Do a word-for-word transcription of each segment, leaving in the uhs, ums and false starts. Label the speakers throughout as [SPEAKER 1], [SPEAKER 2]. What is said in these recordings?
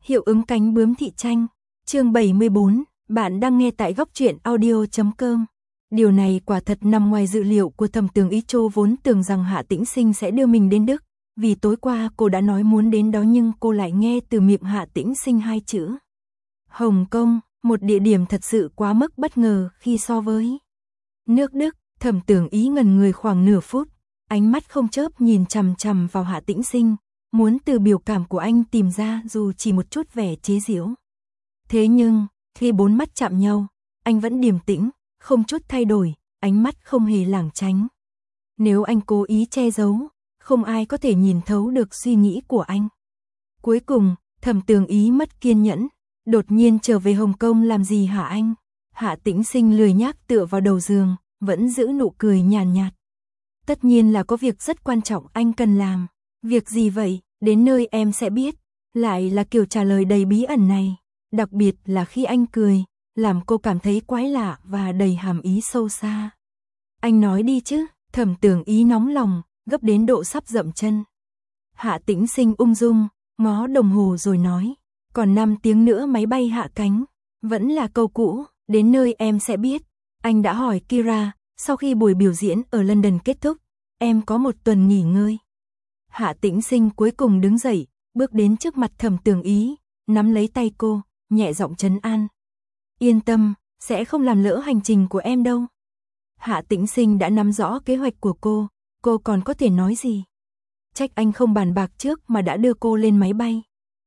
[SPEAKER 1] Hiệu ứng cánh bướm thị tranh. Chương bảy mươi bốn, bạn đang nghe tại góc truyện audio chấm com. Điều này quả thật nằm ngoài dự liệu của Thẩm Tường Ý. Trô vốn tưởng rằng Hạ Tĩnh Sinh sẽ đưa mình đến Đức, vì tối qua cô đã nói muốn đến đó, nhưng cô lại nghe từ miệng Hạ Tĩnh Sinh hai chữ Hồng Kông, một địa điểm thật sự quá mức bất ngờ khi so với nước Đức. Thẩm Tường Ý ngẩn người khoảng nửa phút, ánh mắt không chớp nhìn chằm chằm vào Hạ Tĩnh Sinh, muốn từ biểu cảm của anh tìm ra dù chỉ một chút vẻ chế giễu. Thế nhưng, khi bốn mắt chạm nhau, anh vẫn điềm tĩnh, không chút thay đổi, ánh mắt không hề lảng tránh. Nếu anh cố ý che giấu, không ai có thể nhìn thấu được suy nghĩ của anh. Cuối cùng, Thẩm Tường Ý mất kiên nhẫn, đột nhiên trở về Hồng Kông làm gì hả anh? Hạ Tĩnh Sinh lười nhác tựa vào đầu giường, vẫn giữ nụ cười nhàn nhạt. Tất nhiên là có việc rất quan trọng anh cần làm. Việc gì vậy? Đến nơi em sẽ biết. Lại là kiểu trả lời đầy bí ẩn này, đặc biệt là khi anh cười, làm cô cảm thấy quái lạ và đầy hàm ý sâu xa. Anh nói đi chứ. Thẩm Tường Ý nóng lòng, gấp đến độ sắp dậm chân. Hạ Tĩnh Sinh ung dung, ngó đồng hồ rồi nói, còn năm tiếng nữa máy bay hạ cánh. Vẫn là câu cũ, đến nơi em sẽ biết. Anh đã hỏi Kira, sau khi buổi biểu diễn ở London kết thúc, em có một tuần nghỉ ngơi. Hạ Tĩnh Sinh cuối cùng đứng dậy, bước đến trước mặt Thẩm Tường Ý, nắm lấy tay cô, nhẹ giọng trấn an. Yên tâm, sẽ không làm lỡ hành trình của em đâu. Hạ Tĩnh Sinh đã nắm rõ kế hoạch của cô, cô còn có thể nói gì? Trách anh không bàn bạc trước mà đã đưa cô lên máy bay.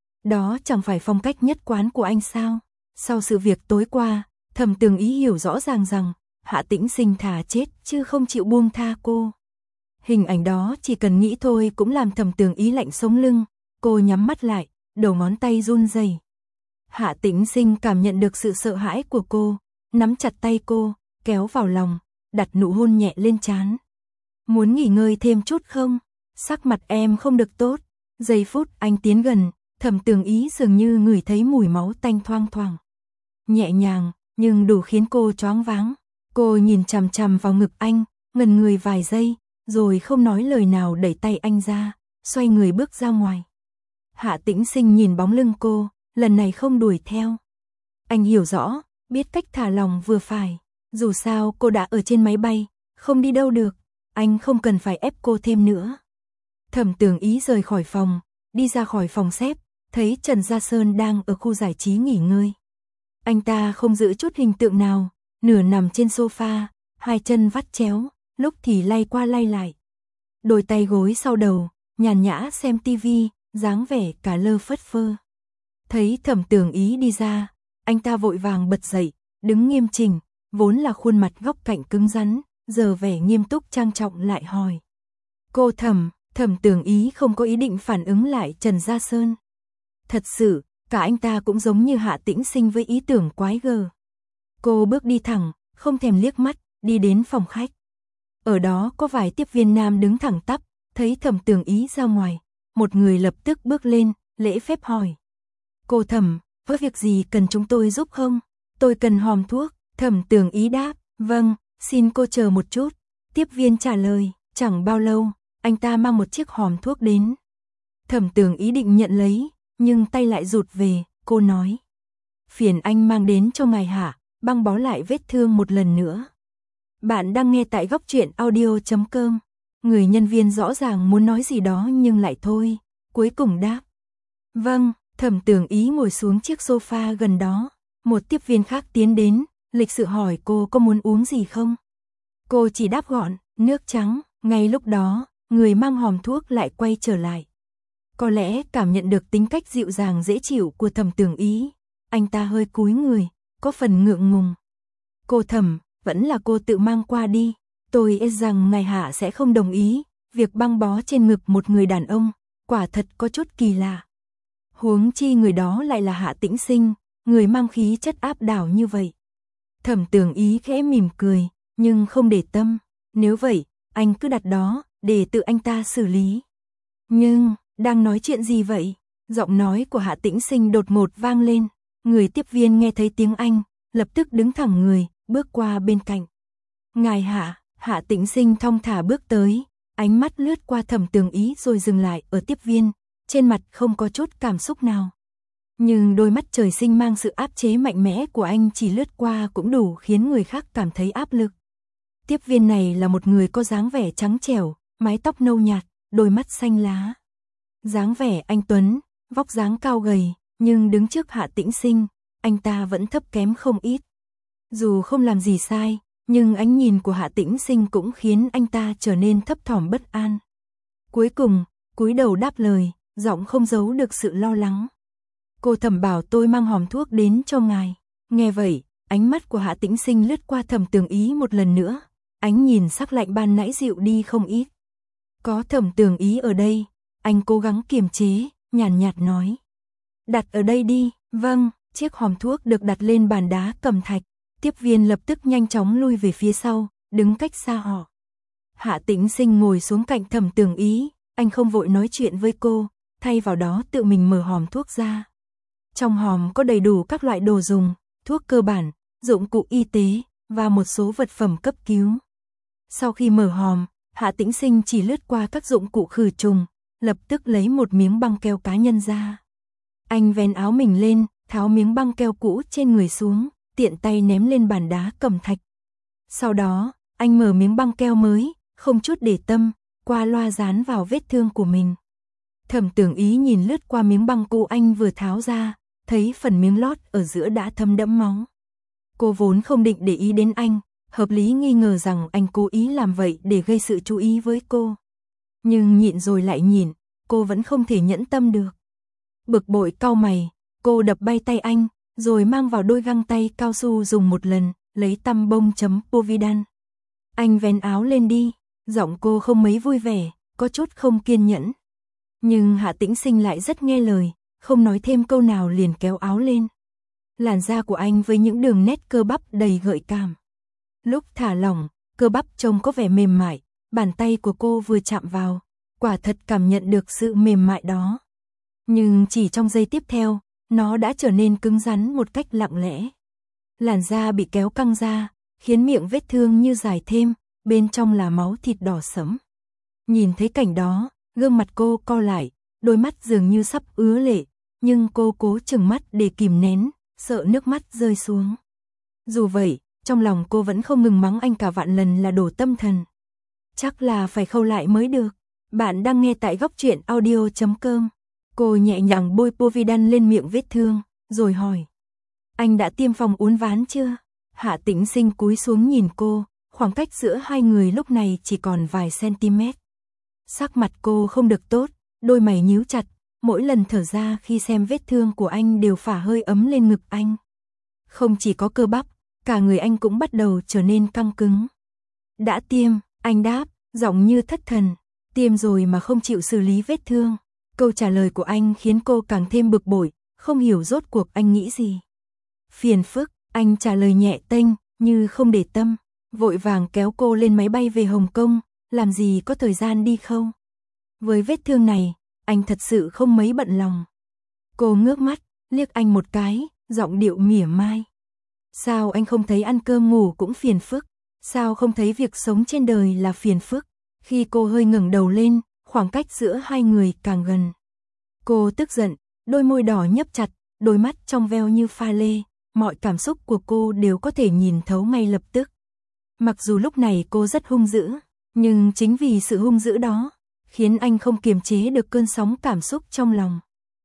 [SPEAKER 1] Đó chẳng phải phong cách nhất quán của anh sao? Sau sự việc tối qua, Thẩm Tường Ý hiểu rõ ràng rằng Hạ Tĩnh Sinh thà chết chứ không chịu buông tha cô. Hình ảnh đó chỉ cần nghĩ thôi cũng làm Thẩm Tường Ý lạnh sống lưng, cô nhắm mắt lại, đầu ngón tay run rẩy. Hạ Tĩnh Sinh cảm nhận được sự sợ hãi của cô, nắm chặt tay cô, kéo vào lòng, đặt nụ hôn nhẹ lên trán. Muốn nghỉ ngơi thêm chút không? Sắc mặt em không được tốt. Giây phút anh tiến gần, Thẩm Tường Ý dường như ngửi thấy mùi máu tanh thoang thoảng. Nhẹ nhàng, nhưng đủ khiến cô choáng váng. Cô nhìn chằm chằm vào ngực anh, ngẩn người vài giây, rồi không nói lời nào đẩy tay anh ra, xoay người bước ra ngoài. Hạ Tĩnh Sinh nhìn bóng lưng cô, lần này không đuổi theo. Anh hiểu rõ, biết cách thả lòng vừa phải. Dù sao cô đã ở trên máy bay, không đi đâu được, anh không cần phải ép cô thêm nữa. Thẩm Tường Ý rời khỏi phòng, đi ra khỏi phòng xếp, thấy Trần Gia Sơn đang ở khu giải trí nghỉ ngơi. Anh ta không giữ chút hình tượng nào, nửa nằm trên sofa, hai chân vắt chéo, lúc thì lay qua lay lại. Đôi tay gối sau đầu, nhàn nhã xem tivi, dáng vẻ cả lơ phất phơ. Thấy Thẩm Tường Ý đi ra, anh ta vội vàng bật dậy, đứng nghiêm chỉnh, vốn là khuôn mặt góc cạnh cứng rắn, giờ vẻ nghiêm túc trang trọng lại hỏi. Cô Thẩm, Thẩm Tường Ý không có ý định phản ứng lại Trần Gia Sơn. Thật sự, cả anh ta cũng giống như Hạ Tĩnh Sinh với ý tưởng quái gở. Cô bước đi thẳng, không thèm liếc mắt, đi đến phòng khách. Ở đó có vài tiếp viên nam đứng thẳng tắp, thấy Thẩm Tường Ý ra ngoài, một người lập tức bước lên, lễ phép hỏi. Cô Thẩm, có việc gì cần chúng tôi giúp không? Tôi cần hòm thuốc. Thẩm Tường Ý đáp, vâng, xin cô chờ một chút. Tiếp viên trả lời, chẳng bao lâu, anh ta mang một chiếc hòm thuốc đến. Thẩm Tường Ý định nhận lấy, nhưng tay lại rụt về, cô nói. Phiền anh mang đến cho ngài Hạ, băng bó lại vết thương một lần nữa. Bạn đang nghe tại góc truyện audio chấm com. Người nhân viên rõ ràng muốn nói gì đó nhưng lại thôi, cuối cùng đáp. Vâng, Thẩm Tường Ý ngồi xuống chiếc sofa gần đó, một tiếp viên khác tiến đến, lịch sự hỏi cô có muốn uống gì không. Cô chỉ đáp gọn, nước trắng. Ngay lúc đó, người mang hòm thuốc lại quay trở lại. Có lẽ cảm nhận được tính cách dịu dàng dễ chịu của Thẩm Tường Ý, anh ta hơi cúi người, có phần ngượng ngùng. Cô Thẩm, vẫn là cô tự mang qua đi. Tôi e rằng ngài Hạ sẽ không đồng ý, việc băng bó trên ngực một người đàn ông, quả thật có chút kỳ lạ. Huống chi người đó lại là Hạ Tĩnh Sinh, người mang khí chất áp đảo như vậy. Thẩm Tường Ý khẽ mỉm cười, nhưng không để tâm. Nếu vậy, anh cứ đặt đó, để tự anh ta xử lý. Nhưng, đang nói chuyện gì vậy? Giọng nói của Hạ Tĩnh Sinh đột ngột vang lên. Người tiếp viên nghe thấy tiếng Anh, lập tức đứng thẳng người, bước qua bên cạnh. Ngài Hạ, Hạ Tĩnh Sinh thong thả bước tới, ánh mắt lướt qua Thẩm Tường Ý rồi dừng lại ở tiếp viên, trên mặt không có chút cảm xúc nào. Nhưng đôi mắt trời sinh mang sự áp chế mạnh mẽ của anh chỉ lướt qua cũng đủ khiến người khác cảm thấy áp lực. Tiếp viên này là một người có dáng vẻ trắng trẻo, mái tóc nâu nhạt, đôi mắt xanh lá. Dáng vẻ anh tuấn, vóc dáng cao gầy, nhưng đứng trước Hạ Tĩnh Sinh, anh ta vẫn thấp kém không ít. Dù không làm gì sai, nhưng ánh nhìn của Hạ Tĩnh Sinh cũng khiến anh ta trở nên thấp thỏm bất an. Cuối cùng, cúi đầu đáp lời, giọng không giấu được sự lo lắng. Cô Thẩm bảo tôi mang hòm thuốc đến cho ngài. Nghe vậy, ánh mắt của Hạ Tĩnh Sinh lướt qua Thẩm Tường Ý một lần nữa, ánh nhìn sắc lạnh ban nãy dịu đi không ít. Có Thẩm Tường Ý ở đây, anh cố gắng kiềm chế, nhàn nhạt nói. Đặt ở đây đi. Vâng, chiếc hòm thuốc được đặt lên bàn đá cẩm thạch. Tiếp viên lập tức nhanh chóng lui về phía sau, đứng cách xa họ. Hạ Tĩnh Sinh ngồi xuống cạnh Thẩm Tường Ý, anh không vội nói chuyện với cô, thay vào đó tự mình mở hòm thuốc ra. Trong hòm có đầy đủ các loại đồ dùng, thuốc cơ bản, dụng cụ y tế và một số vật phẩm cấp cứu. Sau khi mở hòm, Hạ Tĩnh Sinh chỉ lướt qua các dụng cụ khử trùng, lập tức lấy một miếng băng keo cá nhân ra. Anh vén áo mình lên, tháo miếng băng keo cũ trên người xuống, tiện tay ném lên bàn đá cẩm thạch. Sau đó, anh mở miếng băng keo mới, không chút để tâm, qua loa dán vào vết thương của mình. Thẩm Tường Ý nhìn lướt qua miếng băng cũ anh vừa tháo ra, thấy phần miếng lót ở giữa đã thấm đẫm máu. Cô vốn không định để ý đến anh, hợp lý nghi ngờ rằng anh cố ý làm vậy để gây sự chú ý với cô. Nhưng nhịn rồi lại nhịn, cô vẫn không thể nhẫn tâm được. Bực bội cau mày, cô đập bay tay anh, rồi mang vào đôi găng tay cao su dùng một lần, lấy tăm bông chấm Povidone. Anh vén áo lên đi, giọng cô không mấy vui vẻ, có chút không kiên nhẫn. Nhưng Hạ Tĩnh Sinh lại rất nghe lời, không nói thêm câu nào liền kéo áo lên. Làn da của anh với những đường nét cơ bắp đầy gợi cảm. Lúc thả lỏng, cơ bắp trông có vẻ mềm mại, bàn tay của cô vừa chạm vào, quả thật cảm nhận được sự mềm mại đó. Nhưng chỉ trong giây tiếp theo, nó đã trở nên cứng rắn một cách lặng lẽ. Làn da bị kéo căng ra, khiến miệng vết thương như dài thêm, bên trong là máu thịt đỏ sẫm. Nhìn thấy cảnh đó, gương mặt cô co lại, đôi mắt dường như sắp ứa lệ, nhưng cô cố chừng mắt để kìm nén, sợ nước mắt rơi xuống. Dù vậy, trong lòng cô vẫn không ngừng mắng anh cả vạn lần là đồ tâm thần. Chắc là phải khâu lại mới được. Bạn đang nghe tại góc truyện audio chấm com. Cô nhẹ nhàng bôi Povidone lên miệng vết thương, rồi hỏi. Anh đã tiêm phòng uốn ván chưa? Hạ Tĩnh Sinh cúi xuống nhìn cô, khoảng cách giữa hai người lúc này chỉ còn vài cm. Sắc mặt cô không được tốt, đôi mày nhíu chặt, mỗi lần thở ra khi xem vết thương của anh đều phả hơi ấm lên ngực anh. Không chỉ có cơ bắp, cả người anh cũng bắt đầu trở nên căng cứng. Đã tiêm, anh đáp, giọng như thất thần. Tiêm rồi mà không chịu xử lý vết thương. Câu trả lời của anh khiến cô càng thêm bực bội, không hiểu rốt cuộc anh nghĩ gì. Phiền phức, anh trả lời nhẹ tênh, như không để tâm, vội vàng kéo cô lên máy bay về Hồng Kông, làm gì có thời gian đi không? Với vết thương này, anh thật sự không mấy bận lòng. Cô ngước mắt, liếc anh một cái, giọng điệu mỉa mai. Sao anh không thấy ăn cơm ngủ cũng phiền phức? Sao không thấy việc sống trên đời là phiền phức? Khi cô hơi ngẩng đầu lên, khoảng cách giữa hai người càng gần. Cô tức giận, đôi môi đỏ nhấp chặt, đôi mắt trong veo như pha lê, mọi cảm xúc của cô đều có thể nhìn thấu ngay lập tức. Mặc dù lúc này cô rất hung dữ, nhưng chính vì sự hung dữ đó, khiến anh không kiềm chế được cơn sóng cảm xúc trong lòng.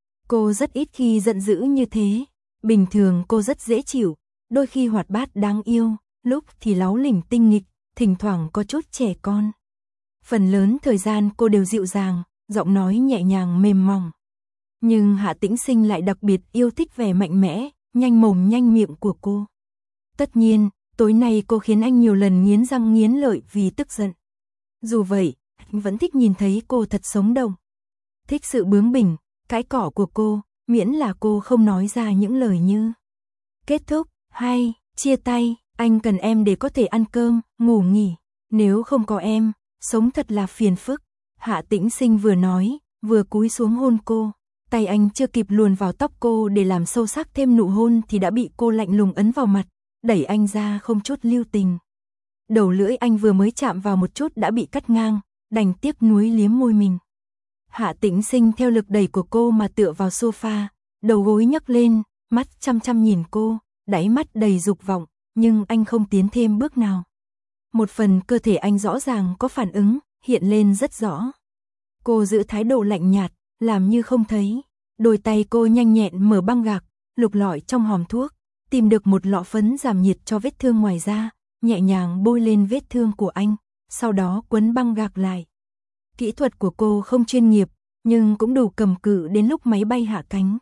[SPEAKER 1] Cô rất ít khi giận dữ như thế, bình thường cô rất dễ chịu, đôi khi hoạt bát đáng yêu, lúc thì láu lỉnh tinh nghịch, thỉnh thoảng có chút trẻ con. Phần lớn thời gian cô đều dịu dàng, giọng nói nhẹ nhàng mềm mỏng. Nhưng Hạ Tĩnh Sinh lại đặc biệt yêu thích vẻ mạnh mẽ, nhanh mồm nhanh miệng của cô. Tất nhiên, tối nay cô khiến anh nhiều lần nghiến răng nghiến lợi vì tức giận. Dù vậy, anh vẫn thích nhìn thấy cô thật sống động. Thích sự bướng bỉnh, cãi cọ của cô, miễn là cô không nói ra những lời như kết thúc, hay, chia tay, anh cần em để có thể ăn cơm, ngủ nghỉ. Nếu không có em, sống thật là phiền phức. Hạ Tĩnh Sinh vừa nói, vừa cúi xuống hôn cô. Tay anh chưa kịp luồn vào tóc cô để làm sâu sắc thêm nụ hôn thì đã bị cô lạnh lùng ấn vào mặt, đẩy anh ra không chút lưu tình. Đầu lưỡi anh vừa mới chạm vào một chút đã bị cắt ngang, đành tiếc nuối liếm môi mình. Hạ Tĩnh Sinh theo lực đẩy của cô mà tựa vào sofa, đầu gối nhấc lên, mắt chăm chăm nhìn cô, đáy mắt đầy dục vọng, nhưng anh không tiến thêm bước nào. Một phần cơ thể anh rõ ràng có phản ứng, hiện lên rất rõ. Cô giữ thái độ lạnh nhạt, làm như không thấy. Đôi tay cô nhanh nhẹn mở băng gạc, lục lọi trong hòm thuốc, tìm được một lọ phấn giảm nhiệt cho vết thương ngoài da, nhẹ nhàng bôi lên vết thương của anh, sau đó quấn băng gạc lại. Kỹ thuật của cô không chuyên nghiệp, nhưng cũng đủ cầm cự đến lúc máy bay hạ cánh.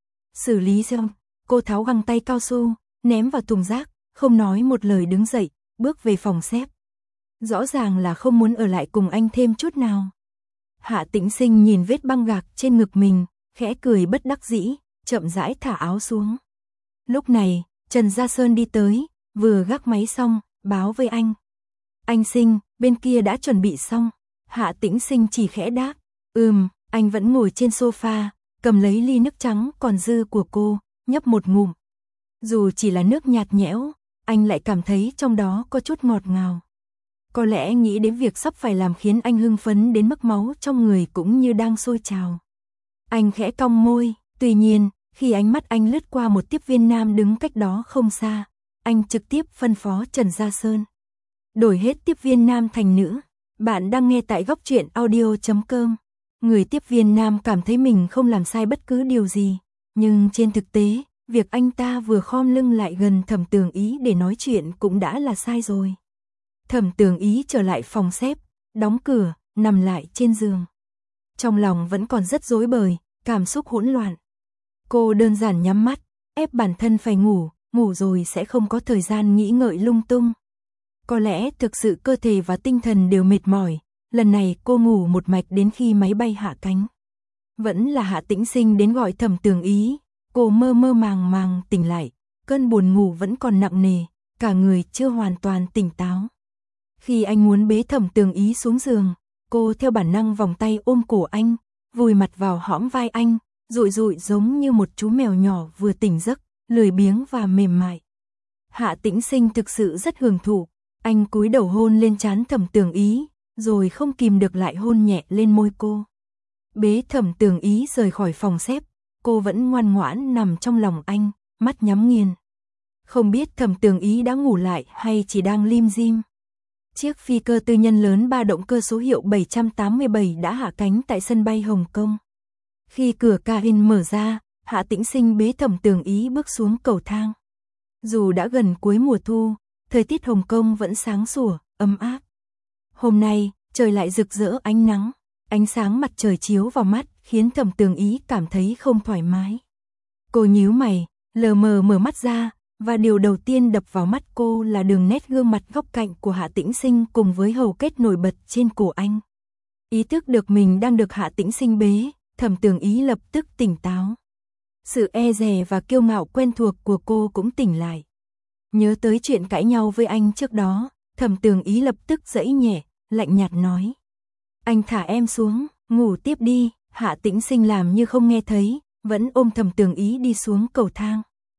[SPEAKER 1] Xử lý xong, cô tháo găng tay cao su, ném vào thùng rác, không nói một lời đứng dậy, bước về phòng xếp. Rõ ràng là không muốn ở lại cùng anh thêm chút nào. Hạ Tĩnh Sinh nhìn vết băng gạc trên ngực mình, khẽ cười bất đắc dĩ, chậm rãi thả áo xuống. Lúc này, Trần Gia Sơn đi tới, vừa gác máy xong, báo với anh. Anh Sinh, bên kia đã chuẩn bị xong. Hạ Tĩnh Sinh chỉ khẽ đáp, ừm, anh vẫn ngồi trên sofa, cầm lấy ly nước trắng còn dư của cô, nhấp một ngụm. Dù chỉ là nước nhạt nhẽo, anh lại cảm thấy trong đó có chút ngọt ngào. Có lẽ nghĩ đến việc sắp phải làm khiến anh hưng phấn đến mức máu trong người cũng như đang sôi trào. Anh khẽ cong môi, tuy nhiên, khi ánh mắt anh lướt qua một tiếp viên nam đứng cách đó không xa, anh trực tiếp phân phó Trần Gia Sơn. Đổi hết tiếp viên nam thành nữ. Bạn đang nghe tại góc truyện audio chấm com. Người tiếp viên nam cảm thấy mình không làm sai bất cứ điều gì, nhưng trên thực tế, việc anh ta vừa khom lưng lại gần Thẩm Tường Ý để nói chuyện cũng đã là sai rồi. Thẩm Tường Ý trở lại phòng xếp, đóng cửa, nằm lại trên giường. Trong lòng vẫn còn rất rối bời, cảm xúc hỗn loạn. Cô đơn giản nhắm mắt, ép bản thân phải ngủ, ngủ rồi sẽ không có thời gian nghĩ ngợi lung tung. Có lẽ thực sự cơ thể và tinh thần đều mệt mỏi, lần này cô ngủ một mạch đến khi máy bay hạ cánh. Vẫn là Hạ Tĩnh Sinh đến gọi Thẩm Tường Ý, cô mơ mơ màng màng tỉnh lại, cơn buồn ngủ vẫn còn nặng nề, cả người chưa hoàn toàn tỉnh táo. Khi anh muốn bế Thẩm Tường Ý xuống giường, cô theo bản năng vòng tay ôm cổ anh, vùi mặt vào hõm vai anh, dụi dụi giống như một chú mèo nhỏ vừa tỉnh giấc, lười biếng và mềm mại. Hạ Tĩnh Sinh thực sự rất hưởng thụ, anh cúi đầu hôn lên trán Thẩm Tường Ý, rồi không kìm được lại hôn nhẹ lên môi cô. Bế Thẩm Tường Ý rời khỏi phòng xếp, cô vẫn ngoan ngoãn nằm trong lòng anh, mắt nhắm nghiền. Không biết Thẩm Tường Ý đã ngủ lại hay chỉ đang lim dim. Chiếc phi cơ tư nhân lớn ba động cơ số hiệu bảy trăm tám mươi bảy đã hạ cánh tại sân bay Hồng Kông. Khi cửa cabin mở ra, Hạ Tĩnh Sinh bế Thẩm Tường Ý bước xuống cầu thang. Dù đã gần cuối mùa thu, thời tiết Hồng Kông vẫn sáng sủa, ấm áp. Hôm nay, trời lại rực rỡ ánh nắng, ánh sáng mặt trời chiếu vào mắt khiến Thẩm Tường Ý cảm thấy không thoải mái. Cô nhíu mày, lờ mờ mở mắt ra, và điều đầu tiên đập vào mắt cô là đường nét gương mặt góc cạnh của Hạ Tĩnh Sinh cùng với hầu kết nổi bật trên cổ anh. Ý thức được mình đang được Hạ Tĩnh Sinh bế, Thẩm Tường Ý lập tức tỉnh táo. Sự e dè và kiêu ngạo quen thuộc của cô cũng tỉnh lại. Nhớ tới chuyện cãi nhau với anh trước đó, Thẩm Tường Ý lập tức giãy nhẹ, lạnh nhạt nói. Anh thả em xuống, ngủ tiếp đi. Hạ Tĩnh Sinh làm như không nghe thấy, vẫn ôm Thẩm Tường Ý đi xuống cầu thang.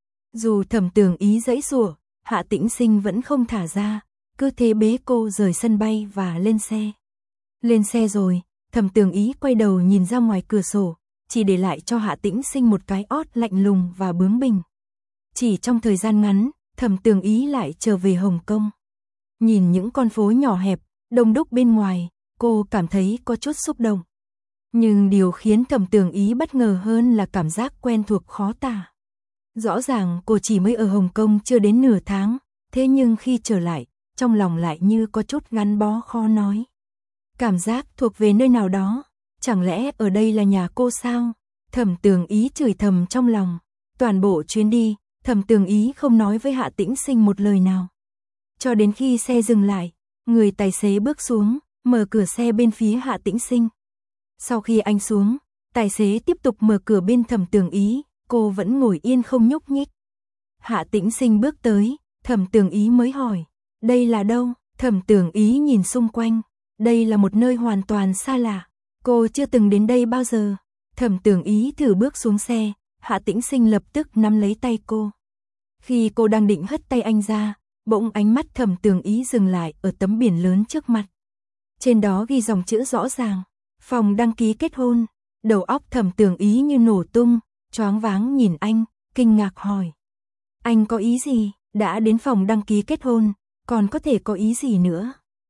[SPEAKER 1] Dù Thẩm Tường Ý giãy giụa, Hạ Tĩnh Sinh vẫn không thả ra, cứ thế bế cô rời sân bay và lên xe. Lên xe rồi, Thẩm Tường Ý quay đầu nhìn ra ngoài cửa sổ, chỉ để lại cho Hạ Tĩnh Sinh một cái ót lạnh lùng và bướng bỉnh. Chỉ trong thời gian ngắn, Thẩm Tường Ý lại trở về Hồng Kông. Nhìn những con phố nhỏ hẹp, đông đúc bên ngoài, cô cảm thấy có chút xúc động. Nhưng điều khiến Thẩm Tường Ý bất ngờ hơn là cảm giác quen thuộc khó tả. Rõ ràng cô chỉ mới ở Hồng Kông chưa đến nửa tháng, thế nhưng khi trở lại, trong lòng lại như có chút gắn bó khó nói. Cảm giác thuộc về nơi nào đó, chẳng lẽ ở đây là nhà cô sao? Thẩm Tường Ý chửi thầm trong lòng. Toàn bộ chuyến đi, Thẩm Tường Ý không nói với Hạ Tĩnh Sinh một lời nào. Cho đến khi xe dừng lại, người tài xế bước xuống, mở cửa xe bên phía Hạ Tĩnh Sinh. Sau khi anh xuống, tài xế tiếp tục mở cửa bên Thẩm Tường Ý, cô vẫn ngồi yên không nhúc nhích. Hạ Tĩnh Sinh bước tới, Thẩm Tường Ý mới hỏi, đây là đâu? Thẩm Tường Ý nhìn xung quanh, đây là một nơi hoàn toàn xa lạ, cô chưa từng đến đây bao giờ. Thẩm Tường Ý thử bước xuống xe, Hạ Tĩnh Sinh lập tức nắm lấy tay cô. Khi cô đang định hất tay anh ra, bỗng ánh mắt Thẩm Tường Ý dừng lại ở tấm biển lớn trước mặt. Trên đó ghi dòng chữ rõ ràng, phòng đăng ký kết hôn. Đầu óc Thẩm Tường Ý như nổ tung, choáng váng nhìn anh, kinh ngạc hỏi. Anh có ý gì, đã đến phòng đăng ký kết hôn, còn có thể có ý gì nữa?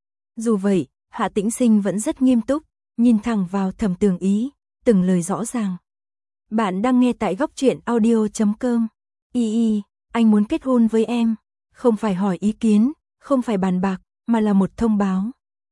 [SPEAKER 1] Dù vậy, Hạ Tĩnh Sinh vẫn rất nghiêm túc, nhìn thẳng vào Thẩm Tường Ý, từng lời rõ ràng. Bạn đang nghe tại góc truyện audio chấm com. Y y, anh muốn kết hôn với em, không phải hỏi ý kiến, không phải bàn bạc, mà là một thông báo.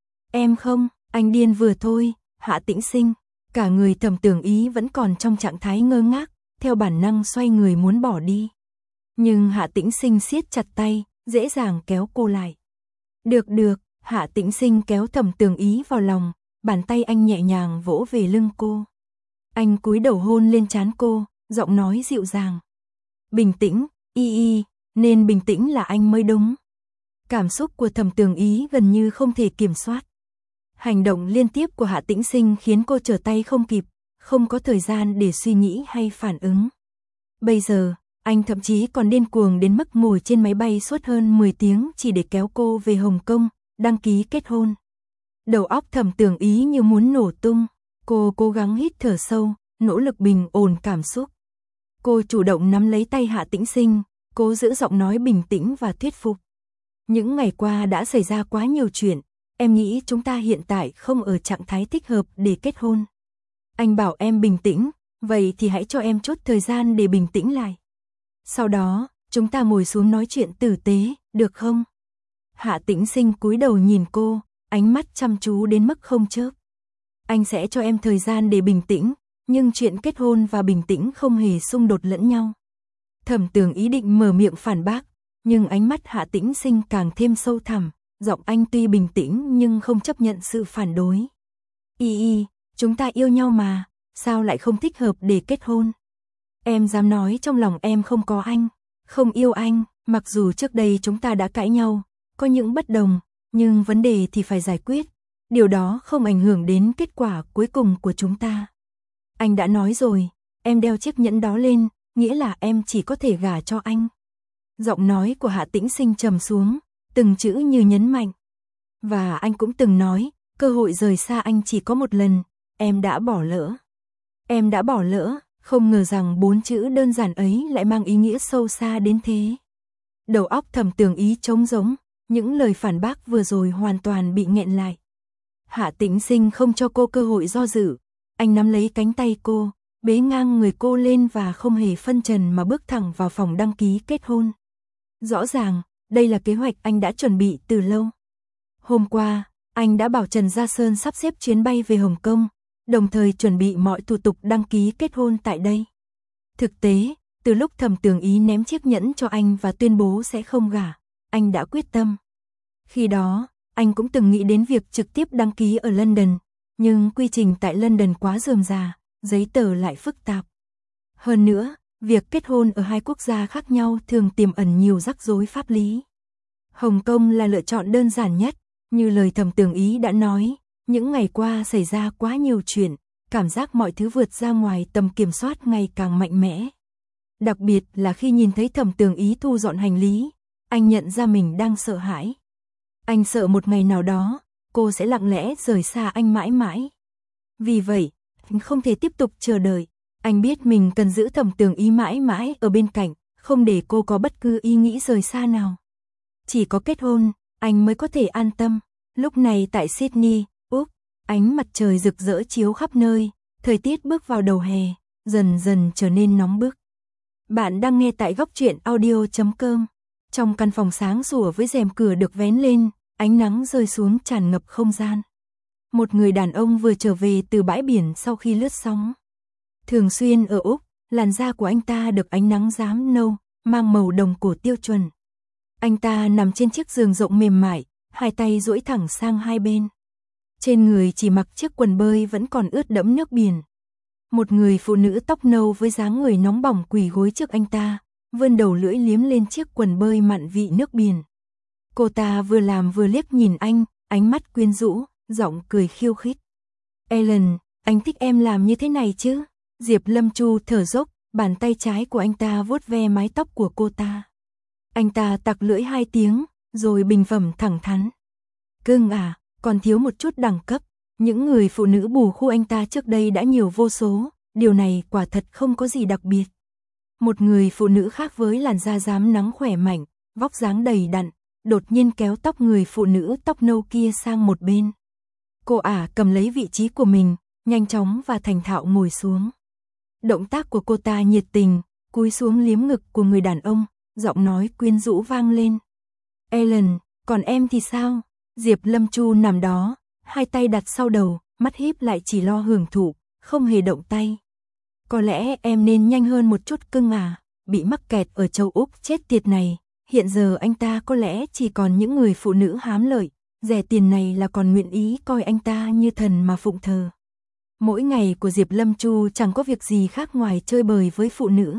[SPEAKER 1] Em không, anh điên vừa thôi. Hạ Tĩnh Sinh, cả người Thẩm Tường Ý vẫn còn trong trạng thái ngơ ngác, theo bản năng xoay người muốn bỏ đi. Nhưng Hạ Tĩnh Sinh siết chặt tay, dễ dàng kéo cô lại. Được được, Hạ Tĩnh Sinh kéo Thẩm Tường Ý vào lòng, bàn tay anh nhẹ nhàng vỗ về lưng cô. Anh cúi đầu hôn lên trán cô, giọng nói dịu dàng. Bình tĩnh, y y, nên bình tĩnh là anh mới đúng. Cảm xúc của Thẩm Tường Ý gần như không thể kiểm soát. Hành động liên tiếp của Hạ Tĩnh Sinh khiến cô trở tay không kịp, không có thời gian để suy nghĩ hay phản ứng. Bây giờ, anh thậm chí còn điên cuồng đến mức ngồi trên máy bay suốt hơn mười tiếng chỉ để kéo cô về Hồng Kông, đăng ký kết hôn. Đầu óc Thẩm Tường Ý như muốn nổ tung, cô cố gắng hít thở sâu, nỗ lực bình ổn cảm xúc. Cô chủ động nắm lấy tay Hạ Tĩnh Sinh, cố giữ giọng nói bình tĩnh và thuyết phục. Những ngày qua đã xảy ra quá nhiều chuyện, em nghĩ chúng ta hiện tại không ở trạng thái thích hợp để kết hôn. Anh bảo em bình tĩnh, vậy thì hãy cho em chút thời gian để bình tĩnh lại. Sau đó, chúng ta ngồi xuống nói chuyện tử tế, được không? Hạ Tĩnh Sinh cúi đầu nhìn cô, ánh mắt chăm chú đến mức không chớp. Anh sẽ cho em thời gian để bình tĩnh, nhưng chuyện kết hôn và bình tĩnh không hề xung đột lẫn nhau. Thẩm Tường Ý định mở miệng phản bác, nhưng ánh mắt Hạ Tĩnh Sinh càng thêm sâu thẳm, giọng anh tuy bình tĩnh nhưng không chấp nhận sự phản đối. Y y, chúng ta yêu nhau mà, sao lại không thích hợp để kết hôn? Em dám nói trong lòng em không có anh, không yêu anh, mặc dù trước đây chúng ta đã cãi nhau, có những bất đồng, nhưng vấn đề thì phải giải quyết. Điều đó không ảnh hưởng đến kết quả cuối cùng của chúng ta. Anh đã nói rồi, em đeo chiếc nhẫn đó lên, nghĩa là em chỉ có thể gả cho anh. Giọng nói của Hạ Tĩnh Sinh trầm xuống, từng chữ như nhấn mạnh. Và anh cũng từng nói, cơ hội rời xa anh chỉ có một lần, em đã bỏ lỡ. Em đã bỏ lỡ, không ngờ rằng bốn chữ đơn giản ấy lại mang ý nghĩa sâu xa đến thế. Đầu óc Thẩm Tường Ý trống rỗng, những lời phản bác vừa rồi hoàn toàn bị nghẹn lại. Hạ Tĩnh Sinh không cho cô cơ hội do dự, anh nắm lấy cánh tay cô, bế ngang người cô lên và không hề phân trần mà bước thẳng vào phòng đăng ký kết hôn. Rõ ràng, đây là kế hoạch anh đã chuẩn bị từ lâu. Hôm qua, anh đã bảo Trần Gia Sơn sắp xếp chuyến bay về Hồng Kông, đồng thời chuẩn bị mọi thủ tục đăng ký kết hôn tại đây. Thực tế, từ lúc Thẩm Tường Ý ném chiếc nhẫn cho anh và tuyên bố sẽ không gả, anh đã quyết tâm. Khi đó, anh cũng từng nghĩ đến việc trực tiếp đăng ký ở London, nhưng quy trình tại London quá rườm rà, giấy tờ lại phức tạp. Hơn nữa, việc kết hôn ở hai quốc gia khác nhau thường tiềm ẩn nhiều rắc rối pháp lý. Hồng Kông là lựa chọn đơn giản nhất, như lời Thẩm Tường Ý đã nói, những ngày qua xảy ra quá nhiều chuyện, cảm giác mọi thứ vượt ra ngoài tầm kiểm soát ngày càng mạnh mẽ. Đặc biệt là khi nhìn thấy Thẩm Tường Ý thu dọn hành lý, anh nhận ra mình đang sợ hãi. Anh sợ một ngày nào đó, cô sẽ lặng lẽ rời xa anh mãi mãi. Vì vậy, anh không thể tiếp tục chờ đợi. Anh biết mình cần giữ Thẩm Tường Ý mãi mãi ở bên cạnh, không để cô có bất cứ ý nghĩ rời xa nào. Chỉ có kết hôn, anh mới có thể an tâm. Lúc này tại Sydney, Úc, ánh mặt trời rực rỡ chiếu khắp nơi, thời tiết bước vào đầu hè, dần dần trở nên nóng bức. Bạn đang nghe tại góc truyện audio chấm com. Trong căn phòng sáng sủa với rèm cửa được vén lên, ánh nắng rơi xuống tràn ngập không gian. Một người đàn ông vừa trở về từ bãi biển sau khi lướt sóng. Thường xuyên ở Úc, làn da của anh ta được ánh nắng rám nâu, mang màu đồng cổ tiêu chuẩn. Anh ta nằm trên chiếc giường rộng mềm mại, hai tay duỗi thẳng sang hai bên. Trên người chỉ mặc chiếc quần bơi vẫn còn ướt đẫm nước biển. Một người phụ nữ tóc nâu với dáng người nóng bỏng quỳ gối trước anh ta, vươn đầu lưỡi liếm lên chiếc quần bơi mặn vị nước biển. Cô ta vừa làm vừa liếc nhìn anh, ánh mắt quyến rũ, giọng cười khiêu khích. Ellen, anh thích em làm như thế này chứ? Diệp Lâm Chu thở dốc, bàn tay trái của anh ta vuốt ve mái tóc của cô ta. Anh ta tặc lưỡi hai tiếng, rồi bình phẩm thẳng thắn. Cưng à, còn thiếu một chút đẳng cấp. Những người phụ nữ bù khu anh ta trước đây đã nhiều vô số, điều này quả thật không có gì đặc biệt. Một người phụ nữ khác với làn da rám nắng khỏe mạnh, vóc dáng đầy đặn, đột nhiên kéo tóc người phụ nữ tóc nâu kia sang một bên. Cô ả cầm lấy vị trí của mình, nhanh chóng và thành thạo ngồi xuống. Động tác của cô ta nhiệt tình, cúi xuống liếm ngực của người đàn ông, giọng nói quyến rũ vang lên. Ellen, còn em thì sao? Diệp Lâm Chu nằm đó, hai tay đặt sau đầu, mắt híp lại chỉ lo hưởng thụ, không hề động tay. Có lẽ em nên nhanh hơn một chút cưng à, bị mắc kẹt ở châu Úc chết tiệt này. Hiện giờ anh ta có lẽ chỉ còn những người phụ nữ hám lợi, rẻ tiền này là còn nguyện ý coi anh ta như thần mà phụng thờ. Mỗi ngày của Diệp Lâm Chu chẳng có việc gì khác ngoài chơi bời với phụ nữ.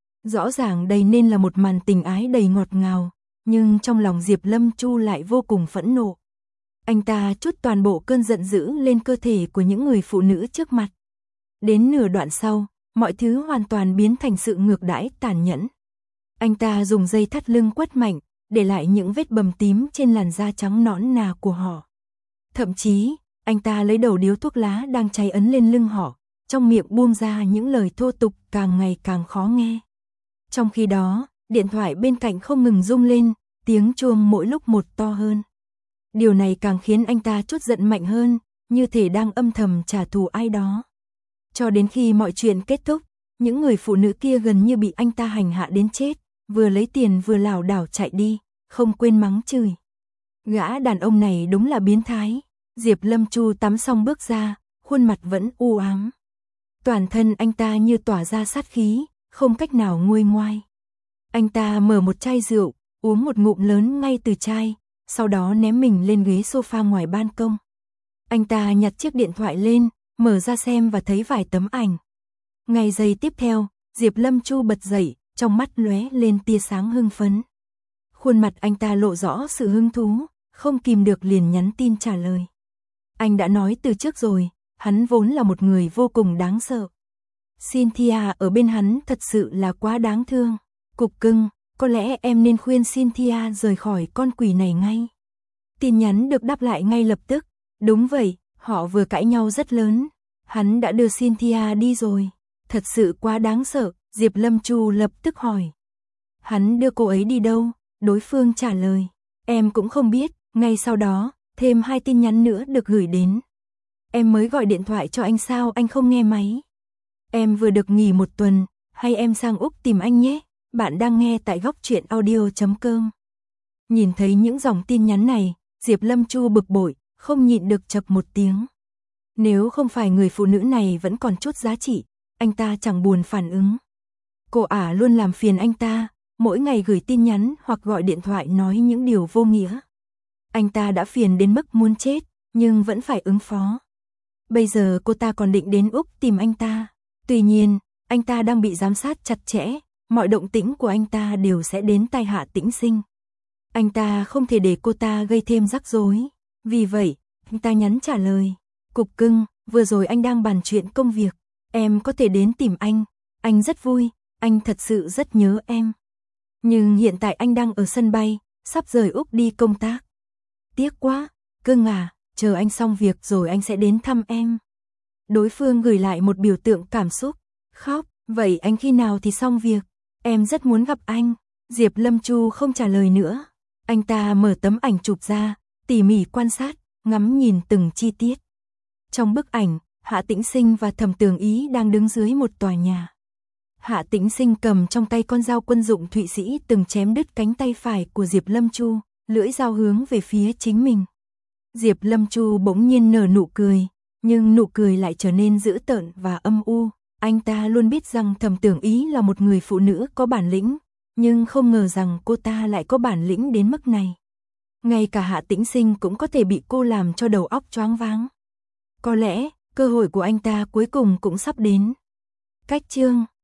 [SPEAKER 1] Rõ ràng đây nên là một màn tình ái đầy ngọt ngào, nhưng trong lòng Diệp Lâm Chu lại vô cùng phẫn nộ. Anh ta trút toàn bộ cơn giận dữ lên cơ thể của những người phụ nữ trước mặt. Đến nửa đoạn sau, mọi thứ hoàn toàn biến thành sự ngược đãi tàn nhẫn. Anh ta dùng dây thắt lưng quất mạnh, để lại những vết bầm tím trên làn da trắng nõn nà của họ. Thậm chí, anh ta lấy đầu điếu thuốc lá đang cháy ấn lên lưng họ, trong miệng buông ra những lời thô tục càng ngày càng khó nghe. Trong khi đó, điện thoại bên cạnh không ngừng rung lên, tiếng chuông mỗi lúc một to hơn. Điều này càng khiến anh ta trút giận mạnh hơn, như thể đang âm thầm trả thù ai đó. Cho đến khi mọi chuyện kết thúc, những người phụ nữ kia gần như bị anh ta hành hạ đến chết, vừa lấy tiền vừa lảo đảo chạy đi, không quên mắng chửi. Gã đàn ông này đúng là biến thái. Diệp Lâm Chu tắm xong bước ra, khuôn mặt vẫn u ám. Toàn thân anh ta như tỏa ra sát khí, không cách nào nguôi ngoai. Anh ta mở một chai rượu, uống một ngụm lớn ngay từ chai, sau đó ném mình lên ghế sofa ngoài ban công. Anh ta nhặt chiếc điện thoại lên, mở ra xem và thấy vài tấm ảnh. Ngay giây tiếp theo, Diệp Lâm Chu bật dậy, trong mắt lóe lên tia sáng hưng phấn. Khuôn mặt anh ta lộ rõ sự hứng thú, không kìm được liền nhắn tin trả lời. Anh đã nói từ trước rồi, hắn vốn là một người vô cùng đáng sợ. Cynthia ở bên hắn thật sự là quá đáng thương. Cục cưng, có lẽ em nên khuyên Cynthia rời khỏi con quỷ này ngay. Tin nhắn được đáp lại ngay lập tức. Đúng vậy, họ vừa cãi nhau rất lớn. Hắn đã đưa Cynthia đi rồi. Thật sự quá đáng sợ, Diệp Lâm Chu lập tức hỏi. Hắn đưa cô ấy đi đâu? Đối phương trả lời. Em cũng không biết, ngay sau đó, thêm hai tin nhắn nữa được gửi đến. Em mới gọi điện thoại cho anh sao anh không nghe máy? Em vừa được nghỉ một tuần, hay em sang Úc tìm anh nhé? Bạn đang nghe tại góc truyện audio chấm com. Nhìn thấy những dòng tin nhắn này, Diệp Lâm Chu bực bội, không nhịn được chậc một tiếng. Nếu không phải người phụ nữ này vẫn còn chút giá trị, anh ta chẳng buồn phản ứng. Cô ả luôn làm phiền anh ta, mỗi ngày gửi tin nhắn hoặc gọi điện thoại nói những điều vô nghĩa. Anh ta đã phiền đến mức muốn chết, nhưng vẫn phải ứng phó. Bây giờ cô ta còn định đến Úc tìm anh ta. Tuy nhiên, anh ta đang bị giám sát chặt chẽ, mọi động tĩnh của anh ta đều sẽ đến tai Hạ Tĩnh Sinh. Anh ta không thể để cô ta gây thêm rắc rối. Vì vậy, anh ta nhắn trả lời. Cục cưng, vừa rồi anh đang bàn chuyện công việc. Em có thể đến tìm anh. Anh rất vui, anh thật sự rất nhớ em. Nhưng hiện tại anh đang ở sân bay, sắp rời Úc đi công tác. Tiếc quá, cưng à, chờ anh xong việc rồi anh sẽ đến thăm em. Đối phương gửi lại một biểu tượng cảm xúc. Khóc, vậy anh khi nào thì xong việc? Em rất muốn gặp anh. Diệp Lâm Chu không trả lời nữa. Anh ta mở tấm ảnh chụp ra, tỉ mỉ quan sát, ngắm nhìn từng chi tiết. Trong bức ảnh, Hạ Tĩnh Sinh và Thẩm Tường Ý đang đứng dưới một tòa nhà. Hạ Tĩnh Sinh cầm trong tay con dao quân dụng Thụy Sĩ từng chém đứt cánh tay phải của Diệp Lâm Chu, lưỡi dao hướng về phía chính mình. Diệp Lâm Chu bỗng nhiên nở nụ cười, nhưng nụ cười lại trở nên dữ tợn và âm u. Anh ta luôn biết rằng Thẩm Tường Ý là một người phụ nữ có bản lĩnh, nhưng không ngờ rằng cô ta lại có bản lĩnh đến mức này. Ngay cả Hạ Tĩnh Sinh cũng có thể bị cô làm cho đầu óc choáng váng. Có lẽ, cơ hội của anh ta cuối cùng cũng sắp đến. Cách chương